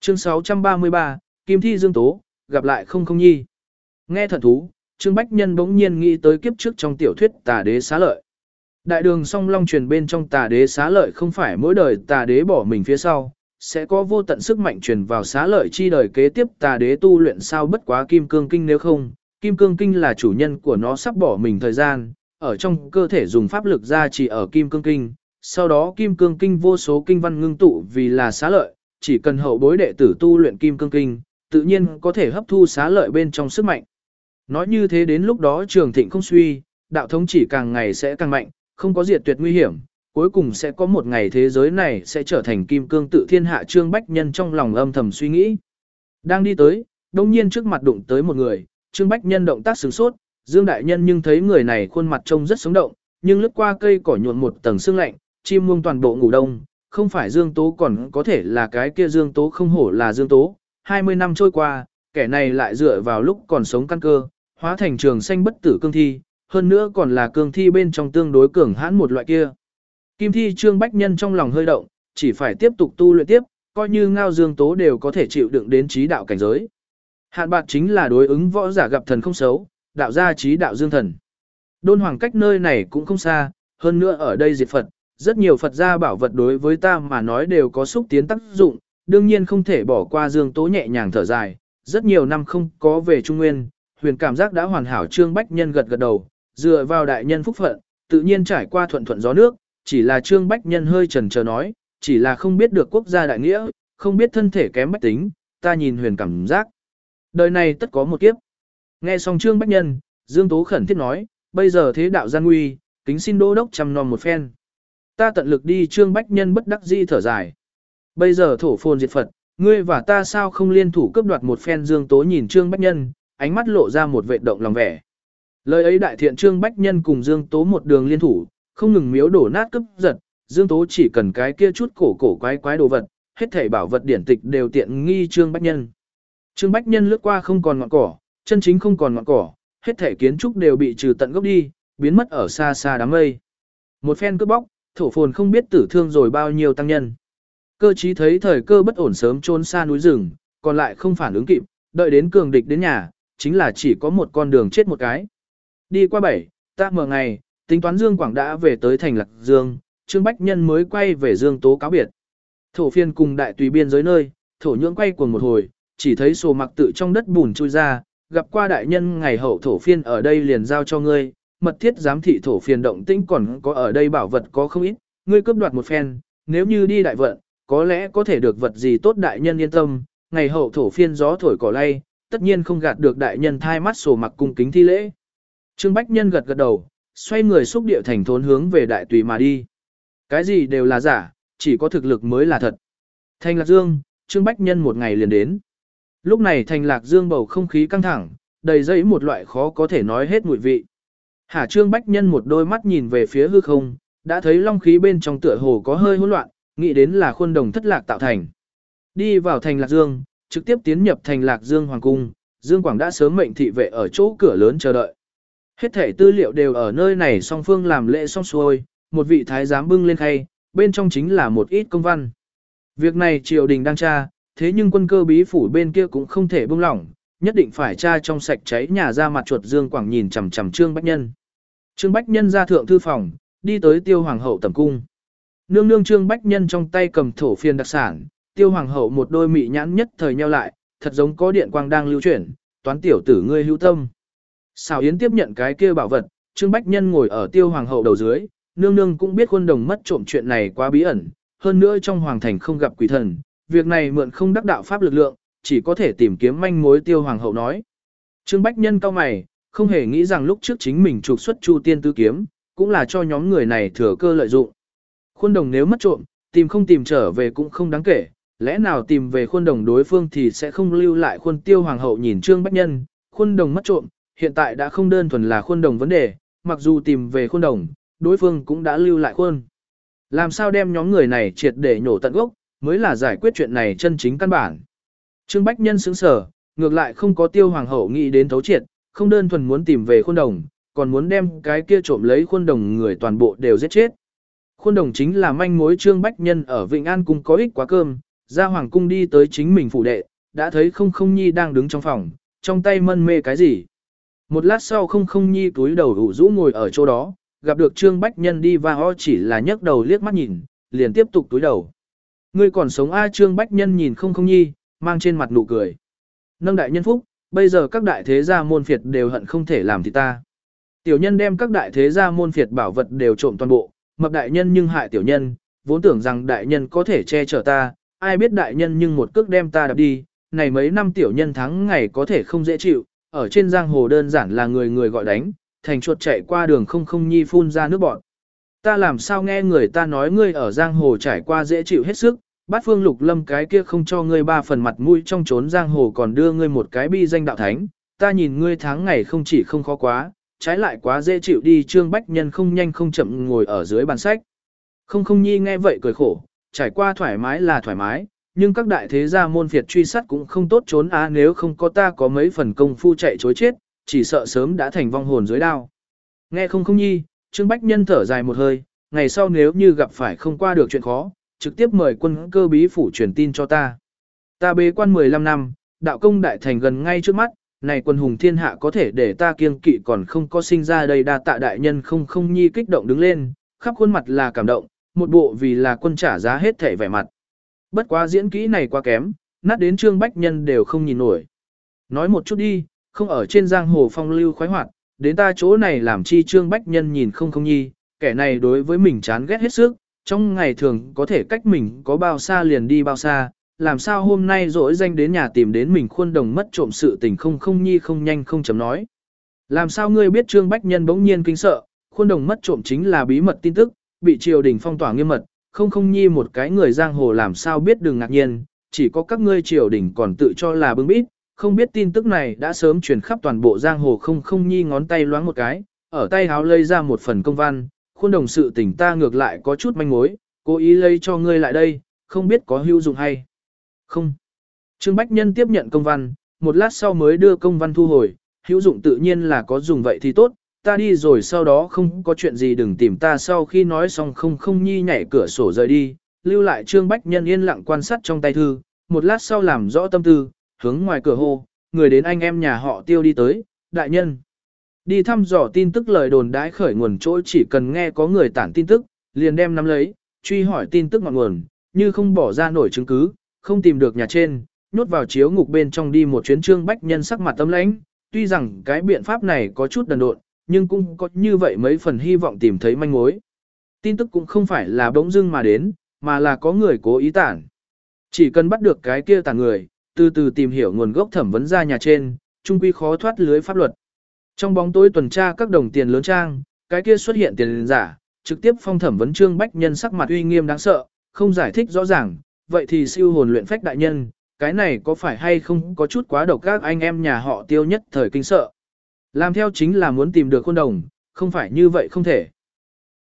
Chương 633, Kim Thi Dương Tố, gặp lại không không nhi. Nghe thần thú, Trương Bách Nhân bỗng nhiên nghĩ tới kiếp trước trong tiểu thuyết Tà Đế Xá Lợi. Đại đường song long truyền bên trong Tà Đế Xá Lợi không phải mỗi đời Tà Đế bỏ mình phía sau, sẽ có vô tận sức mạnh truyền vào Xá Lợi chi đời kế tiếp Tà Đế tu luyện sao bất quá Kim Cương Kinh nếu không, Kim Cương Kinh là chủ nhân của nó sắp bỏ mình thời gian, ở trong cơ thể dùng pháp lực ra chỉ ở Kim Cương Kinh, sau đó Kim Cương Kinh vô số kinh văn ngưng tụ vì là Xá Lợi, chỉ cần hậu bối đệ tử tu luyện Kim Cương Kinh, tự nhiên có thể hấp thu Xá Lợi bên trong sức mạnh. Nói như thế đến lúc đó trường thịnh không suy, đạo thống chỉ càng ngày sẽ càng mạnh, không có diệt tuyệt nguy hiểm, cuối cùng sẽ có một ngày thế giới này sẽ trở thành kim cương tự thiên hạ. Trương Bách Nhân trong lòng âm thầm suy nghĩ. Đang đi tới, đông nhiên trước mặt đụng tới một người, Trương Bách Nhân động tác sửng sốt, Dương Đại Nhân nhưng thấy người này khuôn mặt trông rất sống động, nhưng lướt qua cây cỏ nhuộn một tầng sương lạnh, chim muông toàn bộ ngủ đông, không phải Dương Tố còn có thể là cái kia Dương Tố, không hổ là Dương Tố. 20 năm trôi qua, kẻ này lại dựa vào lúc còn sống căn cơ, hóa thành trường xanh bất tử cương thi, hơn nữa còn là cương thi bên trong tương đối cường hãn một loại kia. Kim Thi Trương Bách Nhân trong lòng hơi động, chỉ phải tiếp tục tu luyện tiếp, coi như Ngao Dương Tố đều có thể chịu đựng đến trí đạo cảnh giới. Hạn bạc chính là đối ứng võ giả gặp thần không xấu, đạo gia trí đạo dương thần. Đôn Hoàng cách nơi này cũng không xa, hơn nữa ở đây diệt Phật, rất nhiều Phật gia bảo vật đối với ta mà nói đều có xúc tiến tác dụng, đương nhiên không thể bỏ qua Dương Tố nhẹ nhàng thở dài, rất nhiều năm không có về Trung Nguyên, huyền cảm giác đã hoàn hảo. Trương Bách Nhân gật gật đầu, dựa vào đại nhân phúc phận, tự nhiên trải qua thuận thuận gió nước, chỉ là Trương Bách Nhân hơi chần chờ nói, chỉ là không biết được quốc gia đại nghĩa, không biết thân thể kém bách tính, ta nhìn huyền cảm giác. Đời này tất có một kiếp. Nghe xong Trương Bách Nhân, Dương Tố khẩn thiết nói, bây giờ thế đạo gian nguy, kính xin đô đốc chăm nom một phen. Ta tận lực đi. Trương Bách Nhân bất đắc dĩ thở dài. Bây giờ thổ phồn diệt Phật, ngươi và ta sao không liên thủ cướp đoạt một phen. Dương Tố nhìn Trương Bách Nhân, ánh mắt lộ ra một vệ động lòng vẻ. Lời ấy đại thiện. Trương Bách Nhân cùng Dương Tố một đường liên thủ, không ngừng miếu đổ nát cướp giật, Dương Tố chỉ cần cái kia chút cổ quái đồ vật, hết thảy bảo vật điển tịch đều tiện nghi Trương Bách Nhân. Trương Bách Nhân lướt qua không còn ngọn cỏ, chân chính không còn ngọn cỏ, hết thảy kiến trúc đều bị trừ tận gốc đi, biến mất ở xa xa đám mây. Một phen cướp bóc, thổ phồn không biết tử thương rồi bao nhiêu tăng nhân. Cơ trí thấy thời cơ bất ổn sớm trốn xa núi rừng, còn lại không phản ứng kịp, đợi đến cường địch đến nhà, chính là chỉ có một con đường chết một cái. Đi qua 7-8 ngày, tính toán Dương Quảng đã về tới thành Lạc Dương, Trương Bách Nhân mới quay về Dương Tố cáo biệt. Thổ phiên cùng đại tùy biên giới nơi, thổ nhưỡng quay cuồng một hồi, chỉ thấy sổ mặc tự trong đất bùn chui ra, gặp qua đại nhân ngày hậu thổ phiên ở đây liền giao cho ngươi, mật thiết giám thị thổ phiên động tĩnh, còn có ở đây bảo vật có không ít, ngươi cướp đoạt một phen, nếu như đi đại vận, có lẽ có thể được vật gì tốt. Đại nhân yên tâm, ngày hậu thổ phiên gió thổi cỏ lay, tất nhiên không gạt được đại nhân. Thai mắt sổ mặc cung kính thi lễ. Trương Bách Nhân gật gật đầu, xoay người xúc địa thành thốn hướng về đại tùy mà đi. Cái gì đều là giả, chỉ có thực lực mới là thật. Thành Lạc Dương, Trương Bách Nhân một ngày liền đến. Lúc này thành Lạc Dương bầu không khí căng thẳng, đầy dẫy một loại khó có thể nói hết mùi vị. Trương Bách Nhân một đôi mắt nhìn về phía hư không, đã thấy long khí bên trong tựa hồ có hơi hỗn loạn, nghĩ đến là khuôn đồng thất lạc tạo thành. Đi vào thành Lạc Dương, trực tiếp tiến nhập thành Lạc Dương Hoàng Cung, Dương Quảng đã sớm mệnh thị vệ ở chỗ cửa lớn chờ đợi. Hết thể tư liệu đều ở nơi này, song phương làm lễ xong xuôi, một vị thái giám bưng lên khay, bên trong chính là một ít công văn. Việc này triều đình đang tra, thế nhưng quân cơ bí phủ bên kia cũng không thể buông lỏng, nhất định phải tra trong sạch cháy nhà ra mặt chuột. Dương Quảng nhìn chằm chằm Trương Bách Nhân. Trương Bách Nhân ra thượng thư phòng, đi tới Tiêu Hoàng hậu tẩm cung. Nương nương. Trương Bách Nhân trong tay cầm thổ phiên đặc sản, Tiêu Hoàng hậu một đôi mị nhãn nhất thời nheo lại, thật giống có điện quang đang lưu chuyển, toán tiểu tử ngươi hữu tâm. Xào Yến tiếp nhận cái kia bảo vật, Trương Bách Nhân ngồi ở Tiêu Hoàng hậu đầu dưới, nương nương cũng biết khuôn đồng mất trộm chuyện này quá bí ẩn, hơn nữa trong hoàng thành không gặp quỷ thần, việc này mượn không đắc đạo pháp lực lượng, chỉ có thể tìm kiếm manh mối. Tiêu Hoàng hậu nói. Trương Bách Nhân cau mày, không hề nghĩ rằng lúc trước chính mình trục xuất Chu Tiên Tứ Kiếm, cũng là cho nhóm người này thừa cơ lợi dụng. Khuôn đồng nếu mất trộm, tìm không tìm trở về cũng không đáng kể, lẽ nào tìm về khuôn đồng đối phương thì sẽ không lưu lại khuôn. Tiêu Hoàng hậu nhìn Trương Bách Nhân, khuôn đồng mất trộm, hiện tại đã không đơn thuần là khuôn đồng vấn đề, mặc dù tìm về khuôn đồng, đối phương cũng đã lưu lại khuôn. Làm sao đem nhóm người này triệt để nhổ tận gốc, mới là giải quyết chuyện này chân chính căn bản. Trương Bách Nhân sững sờ, ngược lại không có Tiêu Hoàng hậu nghĩ đến thấu triệt, không đơn thuần muốn tìm về khuôn đồng, còn muốn đem cái kia trộm lấy khuôn đồng người toàn bộ đều giết chết. Khuôn đồng chính là manh mối. Trương Bách Nhân ở Vịnh An Cung có ích quá cơm, Ra hoàng cung đi tới chính mình phủ đệ, đã thấy không không nhi đang đứng trong phòng, trong tay mân mê cái gì. Một lát sau không không nhi túi đầu ủ rũ ngồi ở chỗ đó, gặp được Trương Bách Nhân đi và ho chỉ là nhấc đầu liếc mắt nhìn, liền tiếp tục túi đầu. Ngươi còn sống a? Trương Bách Nhân nhìn không không nhi, mang trên mặt nụ cười. Nâng đại nhân phúc, bây giờ các đại thế gia môn phiệt đều hận không thể làm thì ta. Tiểu nhân đem các đại thế gia môn phiệt bảo vật đều trộm toàn bộ, mập đại nhân nhưng hại tiểu nhân, vốn tưởng rằng đại nhân có thể che chở ta, ai biết đại nhân nhưng một cước đem ta đạp đi, này mấy năm tiểu nhân tháng ngày có thể không dễ chịu, ở trên giang hồ đơn giản là người người gọi đánh, thành chuột chạy qua đường không không nhi phun ra nước bọt. Ta làm sao nghe người ta nói ngươi ở giang hồ trải qua dễ chịu hết sức, Bát Phương Lục Lâm cái kia không cho ngươi ba phần mặt mũi trong trốn giang hồ còn đưa ngươi một cái bi danh đạo thánh, ta nhìn ngươi tháng ngày không chỉ không khó quá, trái lại quá dễ chịu đi. Trương Bách Nhân không nhanh không chậm ngồi ở dưới bàn sách. Không không nhi nghe vậy cười khổ, trải qua thoải mái là thoải mái, nhưng các đại thế gia môn phiệt truy sát cũng không tốt trốn á, nếu không có ta có mấy phần công phu chạy chối chết, chỉ sợ sớm đã thành vong hồn dưới đao. Nghe không không nhi, Trương Bách Nhân thở dài một hơi, ngày sau nếu như gặp phải không qua được chuyện khó, trực tiếp mời quân cơ bí phủ truyền tin cho ta. Ta bế quan 15 năm, đạo công đại thành gần ngay trước mắt, này quân hùng thiên hạ có thể để ta kiêng kỵ còn không có sinh ra đây. Đa tạ đại nhân. Không không nhi kích động đứng lên, khắp khuôn mặt là cảm động, một bộ vì là quân trả giá hết thể vẻ mặt. Bất quá diễn kỹ này quá kém, nát đến Trương Bách Nhân đều không nhìn nổi. Nói một chút đi, không ở trên giang hồ phong lưu khoái hoạt, đến ta chỗ này làm chi? Trương Bách Nhân nhìn không không nhi, kẻ này đối với mình chán ghét hết sức, trong ngày thường có thể cách mình có bao xa liền đi bao xa, làm sao hôm nay rỗi danh đến nhà tìm đến mình khuôn đồng mất trộm sự tình. Không không nhi không nhanh không chấm nói. Làm sao ngươi biết? Trương Bách Nhân bỗng nhiên kinh sợ, khuôn đồng mất trộm chính là bí mật tin tức, bị triều đình phong tỏa nghiêm mật, không không nhi một cái người giang hồ làm sao biết, đừng ngạc nhiên, chỉ có các ngươi triều đình còn tự cho là bưng bít, không biết tin tức này đã sớm truyền khắp toàn bộ giang hồ. Không không nhi ngón tay loáng một cái, ở tay háo lấy ra một phần công văn, khuôn đồng sự tình ta ngược lại có chút manh mối, cố ý lấy cho ngươi lại đây, không biết có hữu dụng hay không. Trương Bách Nhân tiếp nhận công văn, một lát sau mới đưa công văn thu hồi, hữu dụng tự nhiên là có dùng, vậy thì tốt, ta đi rồi sau đó không có chuyện gì đừng tìm ta. Sau khi nói xong không không nhi nhảy cửa sổ rời đi, lưu lại Trương Bách Nhân yên lặng quan sát trong tay thư, một lát sau làm rõ tâm tư, hướng ngoài cửa hô, người đến anh em nhà họ Tiêu đi tới. Đại nhân đi thăm dò tin tức, lời đồn đãi khởi nguồn chỗ chỉ cần nghe có người tản tin tức, liền đem nắm lấy, truy hỏi tin tức ngọn nguồn, như không bỏ ra nổi chứng cứ, không tìm được nhà trên, nhốt vào chiếu ngục bên trong đi một chuyến. Trương Bách Nhân sắc mặt tâm lãnh, tuy rằng cái biện pháp này có chút đần độn, nhưng cũng có như vậy mấy phần hy vọng tìm thấy manh mối. Tin tức cũng không phải là bỗng dưng mà đến, mà là có người cố ý tản. Chỉ cần bắt được cái kia tản người, từ từ tìm hiểu nguồn gốc thẩm vấn ra nhà trên, chung quy khó thoát lưới pháp luật. Trong bóng tối tuần tra các đồng tiền lớn trang, cái kia xuất hiện tiền giả, trực tiếp phong thẩm vấn. Trương Bách Nhân sắc mặt uy nghiêm đáng sợ, không giải thích rõ ràng, vậy thì siêu hồn luyện phách đại nhân, cái này có phải hay không có chút quá độc? Các anh em nhà họ Tiêu nhất thời kinh sợ. Làm theo chính là muốn tìm được khuôn đồng, không phải như vậy không thể.